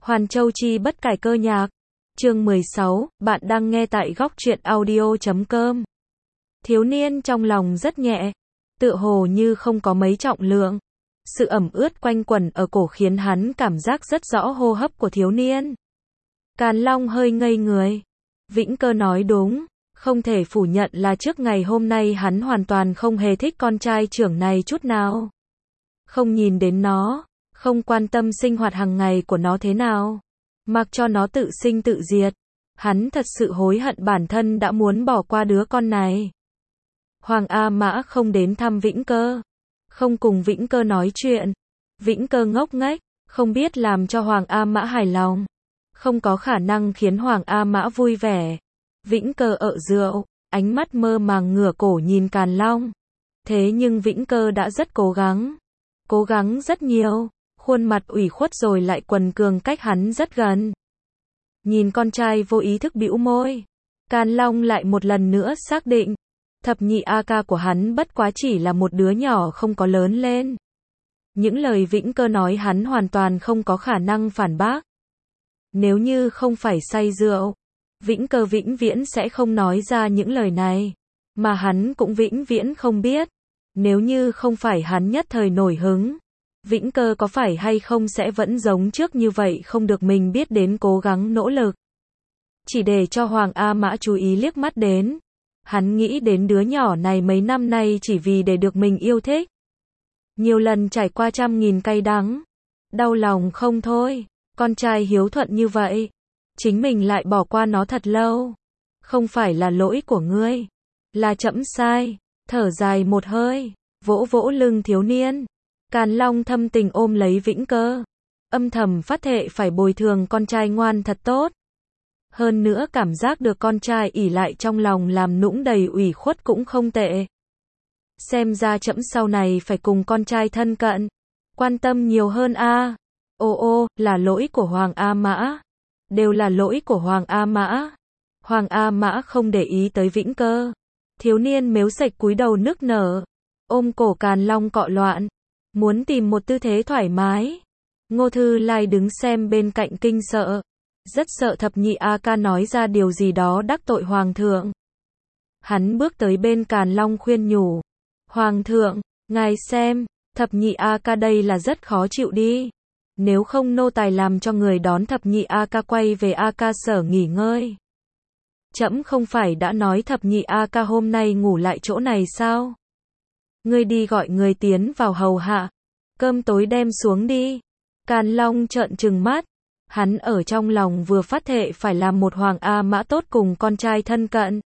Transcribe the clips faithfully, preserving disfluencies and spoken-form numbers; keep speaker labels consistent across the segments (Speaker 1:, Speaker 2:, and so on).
Speaker 1: Hoàn Châu Chi bất cải cơ nhạc. Chương mười sáu, bạn đang nghe tại góc truyện audio chấm com. Thiếu niên trong lòng rất nhẹ, tựa hồ như không có mấy trọng lượng. Sự ẩm ướt quanh quẩn ở cổ khiến hắn cảm giác rất rõ hô hấp của thiếu niên. Càn Long hơi ngây người. Vĩnh Cơ nói đúng, không thể phủ nhận là trước ngày hôm nay hắn hoàn toàn không hề thích con trai trưởng này chút nào. Không nhìn đến nó, không quan tâm sinh hoạt hàng ngày của nó thế nào, mặc cho nó tự sinh tự diệt. Hắn thật sự hối hận bản thân đã muốn bỏ qua đứa con này. Hoàng A Mã không đến thăm Vĩnh Cơ, không cùng Vĩnh Cơ nói chuyện. Vĩnh Cơ ngốc nghếch, không biết làm cho Hoàng A Mã hài lòng, không có khả năng khiến Hoàng A Mã vui vẻ. Vĩnh Cơ ợ rượu, ánh mắt mơ màng ngửa cổ nhìn Càn Long. Thế nhưng Vĩnh Cơ đã rất cố gắng, cố gắng rất nhiều, khuôn mặt ủy khuất rồi lại quần cường cách hắn rất gần. Nhìn con trai vô ý thức bĩu môi, Càn Long lại một lần nữa xác định, thập nhị A ca của hắn bất quá chỉ là một đứa nhỏ không có lớn lên. Những lời Vĩnh Cơ nói hắn hoàn toàn không có khả năng phản bác. Nếu như không phải say rượu, Vĩnh Cơ vĩnh viễn sẽ không nói ra những lời này, mà hắn cũng vĩnh viễn không biết, nếu như không phải hắn nhất thời nổi hứng, Vĩnh Cơ có phải hay không sẽ vẫn giống trước như vậy, không được mình biết đến cố gắng nỗ lực. Chỉ để cho Hoàng A Mã chú ý liếc mắt đến. Hắn nghĩ đến đứa nhỏ này mấy năm nay chỉ vì để được mình yêu thích. Nhiều lần trải qua trăm nghìn cay đắng. Đau lòng không thôi. Con trai hiếu thuận như vậy, chính mình lại bỏ qua nó thật lâu. Không phải là lỗi của ngươi, là trẫm sai. Thở dài một hơi, vỗ vỗ lưng thiếu niên. Càn Long thâm tình ôm lấy Vĩnh Cơ, âm thầm phát thệ phải bồi thường con trai ngoan thật tốt. Hơn nữa cảm giác được con trai ỷ lại trong lòng làm nũng đầy ủy khuất cũng không tệ. Xem ra trẫm sau này phải cùng con trai thân cận, quan tâm nhiều hơn a. À. Ô ô, là lỗi của Hoàng A Mã. Đều là lỗi của Hoàng A Mã. Hoàng A Mã không để ý tới Vĩnh Cơ. Thiếu niên mếu sạch cúi đầu nức nở, ôm cổ Càn Long cọ loạn, muốn tìm một tư thế thoải mái. Ngô Thư Lai đứng xem bên cạnh kinh sợ, rất sợ thập nhị A ca nói ra điều gì đó đắc tội Hoàng thượng. Hắn bước tới bên Càn Long khuyên nhủ, Hoàng thượng, ngài xem, thập nhị A ca đây là rất khó chịu đi. Nếu không nô tài làm cho người đón thập nhị A ca quay về A ca sở nghỉ ngơi. Trẫm không phải đã nói thập nhị A ca hôm nay ngủ lại chỗ này sao? Ngươi đi gọi người tiến vào hầu hạ, cơm tối đem xuống đi. Càn Long trợn trừng mắt, hắn ở trong lòng vừa phát thệ phải làm một Hoàng A Mã tốt cùng con trai thân cận.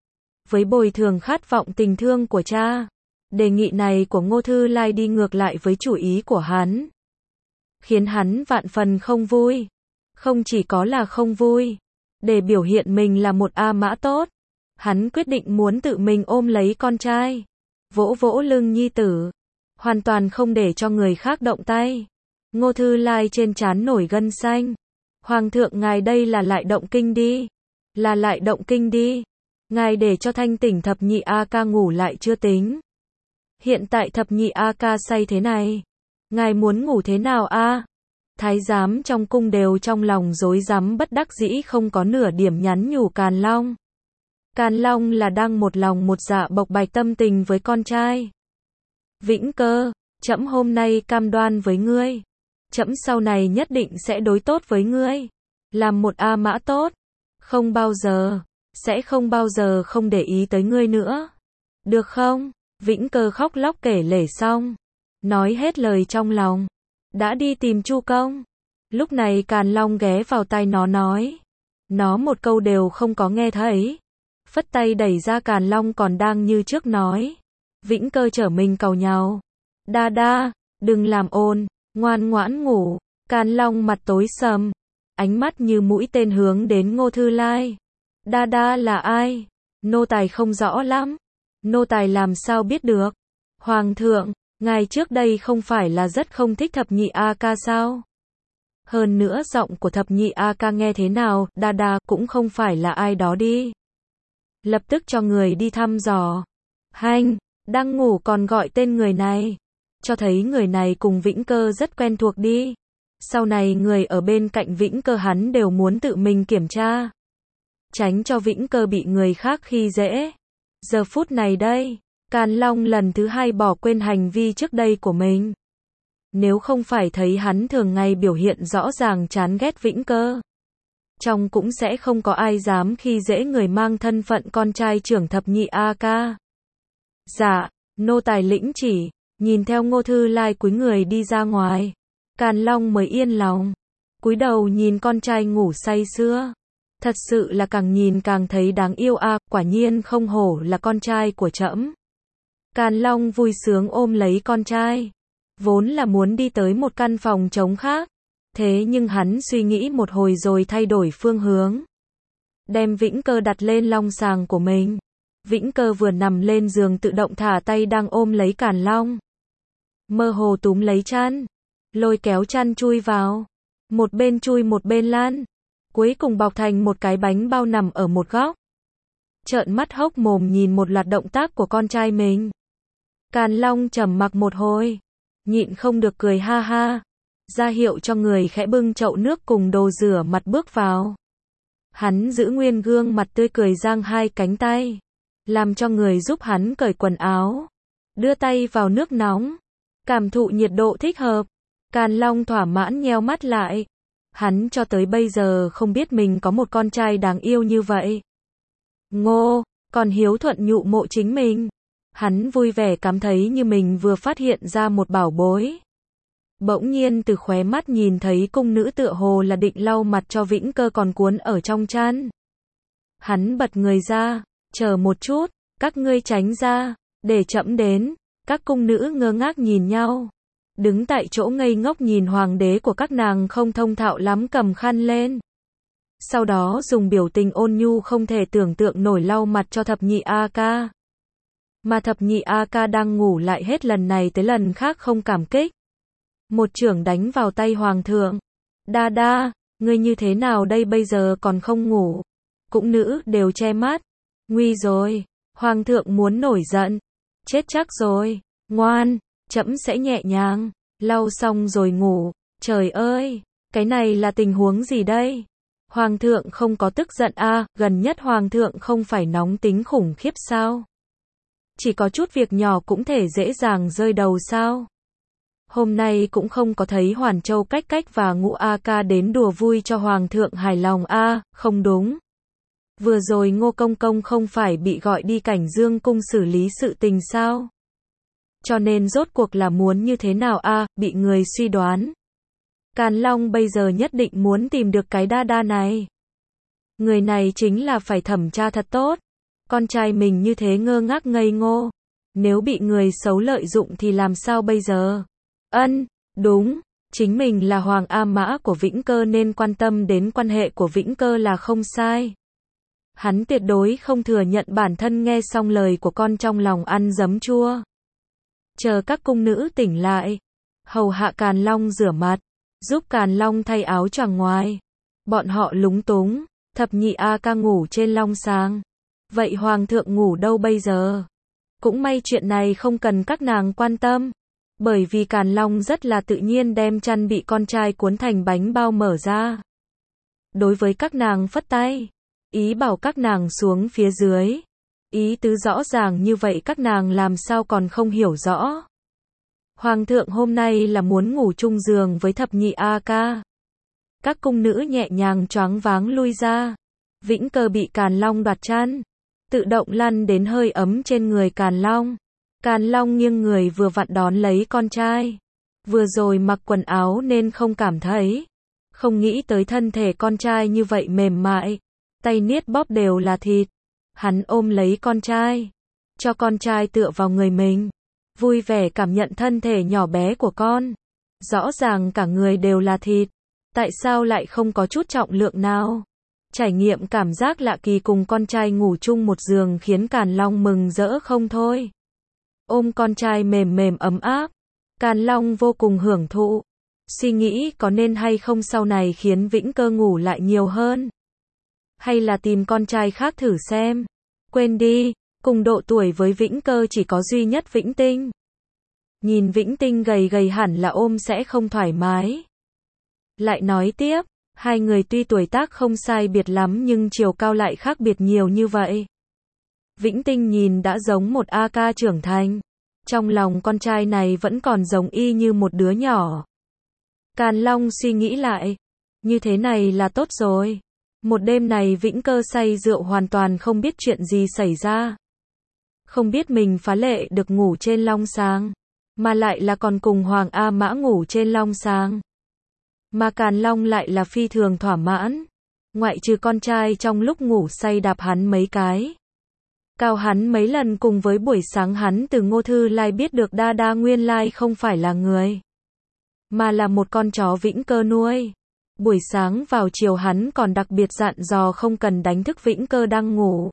Speaker 1: Với bồi thường khát vọng tình thương của cha, đề nghị này của Ngô Thư Lai đi ngược lại với chủ ý của hắn, khiến hắn vạn phần không vui. Không chỉ có là không vui, để biểu hiện mình là một A Mã tốt, hắn quyết định muốn tự mình ôm lấy con trai, vỗ vỗ lưng nhi tử, hoàn toàn không để cho người khác động tay. Ngô Thư Lai trên trán nổi gân xanh. Hoàng thượng ngài đây là lại động kinh đi. Là lại động kinh đi. Ngài để cho thanh tỉnh thập nhị A ca ngủ lại chưa tính. Hiện tại thập nhị A ca say thế này, ngài muốn ngủ thế nào a? À? Thái giám trong cung đều trong lòng rối rắm bất đắc dĩ, không có nửa điểm nhắn nhủ Càn Long. Càn Long là đang một lòng một dạ bộc bạch tâm tình với con trai. Vĩnh Cơ, trẫm hôm nay cam đoan với ngươi, trẫm sau này nhất định sẽ đối tốt với ngươi, làm một A Mã tốt, không bao giờ, sẽ không bao giờ không để ý tới ngươi nữa. Được không? Vĩnh Cơ khóc lóc kể lể xong, nói hết lời trong lòng, đã đi tìm Chu Công. Lúc này Càn Long ghé vào tai nó nói, nó một câu đều không có nghe thấy, phất tay đẩy ra Càn Long còn đang như trước nói. Vĩnh Cơ trở mình càu nhàu, đa đa, đừng làm ồn, ngoan ngoãn ngủ. Càn Long mặt tối sầm, ánh mắt như mũi tên hướng đến Ngô Thư Lai. Đa đa là ai? Nô tài không rõ lắm. Nô tài làm sao biết được? Hoàng thượng, ngài trước đây không phải là rất không thích thập nhị A ca sao? Hơn nữa giọng của thập nhị A ca nghe thế nào, đa đa cũng không phải là ai đó đi. Lập tức cho người đi thăm dò. Hanh, đang ngủ còn gọi tên người này, cho thấy người này cùng Vĩnh Cơ rất quen thuộc đi. Sau này người ở bên cạnh Vĩnh Cơ hắn đều muốn tự mình kiểm tra. Tránh cho Vĩnh Cơ bị người khác khi dễ. Giờ phút này đây, Càn Long lần thứ hai bỏ quên hành vi trước đây của mình. Nếu không phải thấy hắn thường ngày biểu hiện rõ ràng chán ghét Vĩnh Cơ, trong cũng sẽ không có ai dám khi dễ người mang thân phận con trai trưởng thập nhị A ca. Dạ, nô tài lĩnh chỉ, nhìn theo Ngô Thư Lai cúi người đi ra ngoài. Càn Long mới yên lòng, cúi đầu nhìn con trai ngủ say sưa. Thật sự là càng nhìn càng thấy đáng yêu a, à, quả nhiên không hổ là con trai của trẫm. Càn Long vui sướng ôm lấy con trai, vốn là muốn đi tới một căn phòng trống khác, thế nhưng hắn suy nghĩ một hồi rồi thay đổi phương hướng. Đem Vĩnh Cơ đặt lên long sàng của mình. Vĩnh Cơ vừa nằm lên giường tự động thả tay đang ôm lấy Càn Long. Mơ hồ túm lấy chăn, lôi kéo chăn chui vào. Một bên chui một bên lan. Cuối cùng bọc thành một cái bánh bao nằm ở một góc. Trợn mắt hốc mồm nhìn một loạt động tác của con trai mình. Càn Long trầm mặc một hồi, nhịn không được cười ha ha, ra hiệu cho người khẽ bưng chậu nước cùng đồ rửa mặt bước vào. Hắn giữ nguyên gương mặt tươi cười giang hai cánh tay, làm cho người giúp hắn cởi quần áo, đưa tay vào nước nóng, cảm thụ nhiệt độ thích hợp. Càn Long thỏa mãn nheo mắt lại. Hắn cho tới bây giờ không biết mình có một con trai đáng yêu như vậy. Ngô, còn hiếu thuận nhụ mộ chính mình. Hắn vui vẻ cảm thấy như mình vừa phát hiện ra một bảo bối. Bỗng nhiên từ khóe mắt nhìn thấy cung nữ tựa hồ là định lau mặt cho Vĩnh Cơ còn cuốn ở trong chăn. Hắn bật người ra, chờ một chút, các ngươi tránh ra, để trẫm đến. Các cung nữ ngơ ngác nhìn nhau, đứng tại chỗ ngây ngốc nhìn hoàng đế của các nàng không thông thạo lắm cầm khăn lên. Sau đó dùng biểu tình ôn nhu không thể tưởng tượng nổi lau mặt cho thập nhị A ca. Mà thập nhị A ca đang ngủ lại hết lần này tới lần khác không cảm kích. Một chưởng đánh vào tay hoàng thượng. Đa đa, ngươi như thế nào đây bây giờ còn không ngủ? Cũng nữ đều che mắt. Nguy rồi, hoàng thượng muốn nổi giận. Chết chắc rồi, ngoan, trẫm sẽ nhẹ nhàng, lau xong rồi ngủ. Trời ơi, cái này là tình huống gì đây? Hoàng thượng không có tức giận a, à, gần nhất hoàng thượng không phải nóng tính khủng khiếp sao? Chỉ có chút việc nhỏ cũng thể dễ dàng rơi đầu sao? Hôm nay cũng không có thấy Hoàn Châu Cách Cách và Ngũ A ca đến đùa vui cho hoàng thượng hài lòng a, à, không đúng. Vừa rồi Ngô Công Công không phải bị gọi đi Cảnh Dương cung xử lý sự tình sao? Cho nên rốt cuộc là muốn như thế nào a, à, bị người suy đoán. Càn Long bây giờ nhất định muốn tìm được cái đa đa này. Người này chính là phải thẩm tra thật tốt. Con trai mình như thế ngơ ngác ngây ngô. Nếu bị người xấu lợi dụng thì làm sao bây giờ? Ân, đúng, chính mình là Hoàng A Mã của Vĩnh Cơ nên quan tâm đến quan hệ của Vĩnh Cơ là không sai. Hắn tuyệt đối không thừa nhận bản thân nghe xong lời của con trong lòng ăn giấm chua. Chờ các cung nữ tỉnh lại, hầu hạ Càn Long rửa mặt, giúp Càn Long thay áo choàng ngoài. Bọn họ lúng túng, thập nhị A ca ngủ trên long sàng. Vậy hoàng thượng ngủ đâu bây giờ? Cũng may chuyện này không cần các nàng quan tâm, bởi vì Càn Long rất là tự nhiên đem chăn bị con trai cuốn thành bánh bao mở ra. Đối với các nàng phất tay, ý bảo các nàng xuống phía dưới. Ý tứ rõ ràng như vậy các nàng làm sao còn không hiểu rõ. Hoàng thượng hôm nay là muốn ngủ chung giường với thập nhị A ca. Các cung nữ nhẹ nhàng choáng váng lui ra. Vĩnh Cơ bị Càn Long đoạt chăn, tự động lăn đến hơi ấm trên người Càn Long. Càn Long nghiêng người vừa vặn đón lấy con trai. Vừa rồi mặc quần áo nên không cảm thấy. Không nghĩ tới thân thể con trai như vậy mềm mại. Tay niết bóp đều là thịt. Hắn ôm lấy con trai, cho con trai tựa vào người mình. Vui vẻ cảm nhận thân thể nhỏ bé của con. Rõ ràng cả người đều là thịt. Tại sao lại không có chút trọng lượng nào? Trải nghiệm cảm giác lạ kỳ cùng con trai ngủ chung một giường khiến Càn Long mừng rỡ không thôi. Ôm con trai mềm mềm ấm áp, Càn Long vô cùng hưởng thụ. Suy nghĩ có nên hay không sau này khiến Vĩnh Cơ ngủ lại nhiều hơn. Hay là tìm con trai khác thử xem. Quên đi, cùng độ tuổi với Vĩnh Cơ chỉ có duy nhất Vĩnh Tinh. Nhìn Vĩnh Tinh gầy gầy hẳn là ôm sẽ không thoải mái. Lại nói tiếp, hai người tuy tuổi tác không sai biệt lắm nhưng chiều cao lại khác biệt nhiều như vậy. Vĩnh Tinh nhìn đã giống một A ca trưởng thành. Trong lòng con trai này vẫn còn giống y như một đứa nhỏ. Càn Long suy nghĩ lại. Như thế này là tốt rồi. Một đêm này Vĩnh Cơ say rượu hoàn toàn không biết chuyện gì xảy ra. Không biết mình phá lệ được ngủ trên long sàng. Mà lại là còn cùng Hoàng A Mã ngủ trên long sàng. Mà Càn Long lại là phi thường thỏa mãn. Ngoại trừ con trai trong lúc ngủ say đạp hắn mấy cái. Cao hắn mấy lần cùng với buổi sáng hắn từ Ngô Thư Lai biết được Đa Đa nguyên lai không phải là người. Mà là một con chó Vĩnh Cơ nuôi. Buổi sáng vào chiều hắn còn đặc biệt dặn dò không cần đánh thức Vĩnh Cơ đang ngủ.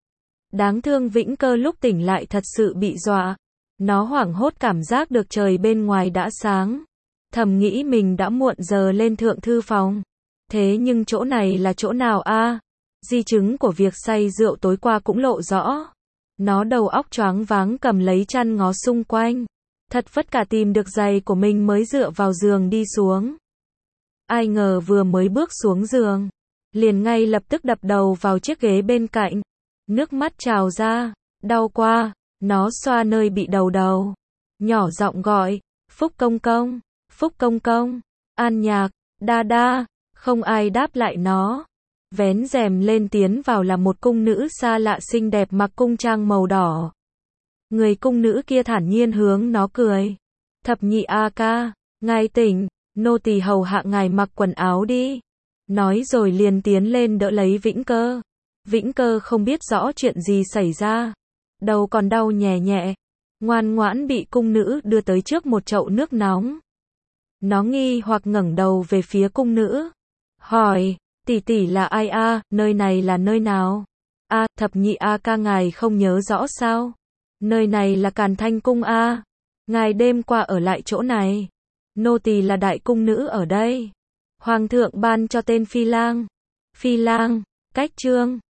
Speaker 1: Đáng thương Vĩnh Cơ lúc tỉnh lại thật sự bị dọa. Nó hoảng hốt cảm giác được trời bên ngoài đã sáng. Thầm nghĩ mình đã muộn giờ lên thượng thư phòng. Thế nhưng chỗ này là chỗ nào a? Di chứng của việc say rượu tối qua cũng lộ rõ. Nó đầu óc choáng váng cầm lấy chăn ngó xung quanh. Thật vất cả tìm được giày của mình mới dựa vào giường đi xuống. Ai ngờ vừa mới bước xuống giường, liền ngay lập tức đập đầu vào chiếc ghế bên cạnh. Nước mắt trào ra, đau quá, nó xoa nơi bị đầu đầu. Nhỏ giọng gọi, Phúc công công, Phúc công công, An Nhạc, Đa Đa, không ai đáp lại nó. Vén rèm lên tiến vào là một cung nữ xa lạ xinh đẹp mặc cung trang màu đỏ. Người cung nữ kia thản nhiên hướng nó cười. Thập nhị A ca, ngài tỉnh, nô tỳ hầu hạ ngài mặc quần áo đi. Nói rồi liền tiến lên đỡ lấy Vĩnh Cơ. Vĩnh Cơ không biết rõ chuyện gì xảy ra. Đầu còn đau nhè nhẹ. Ngoan ngoãn bị cung nữ đưa tới trước một chậu nước nóng. Nó nghi hoặc ngẩng đầu về phía cung nữ. Hỏi, tỷ tỷ là ai a, nơi này là nơi nào? A, thập nhị A ca ngài không nhớ rõ sao? Nơi này là Càn Thanh cung a. Ngài đêm qua ở lại chỗ này. Nô tỳ là đại cung nữ ở đây. Hoàng thượng ban cho tên Phi Lang. Phi Lang, cách chương.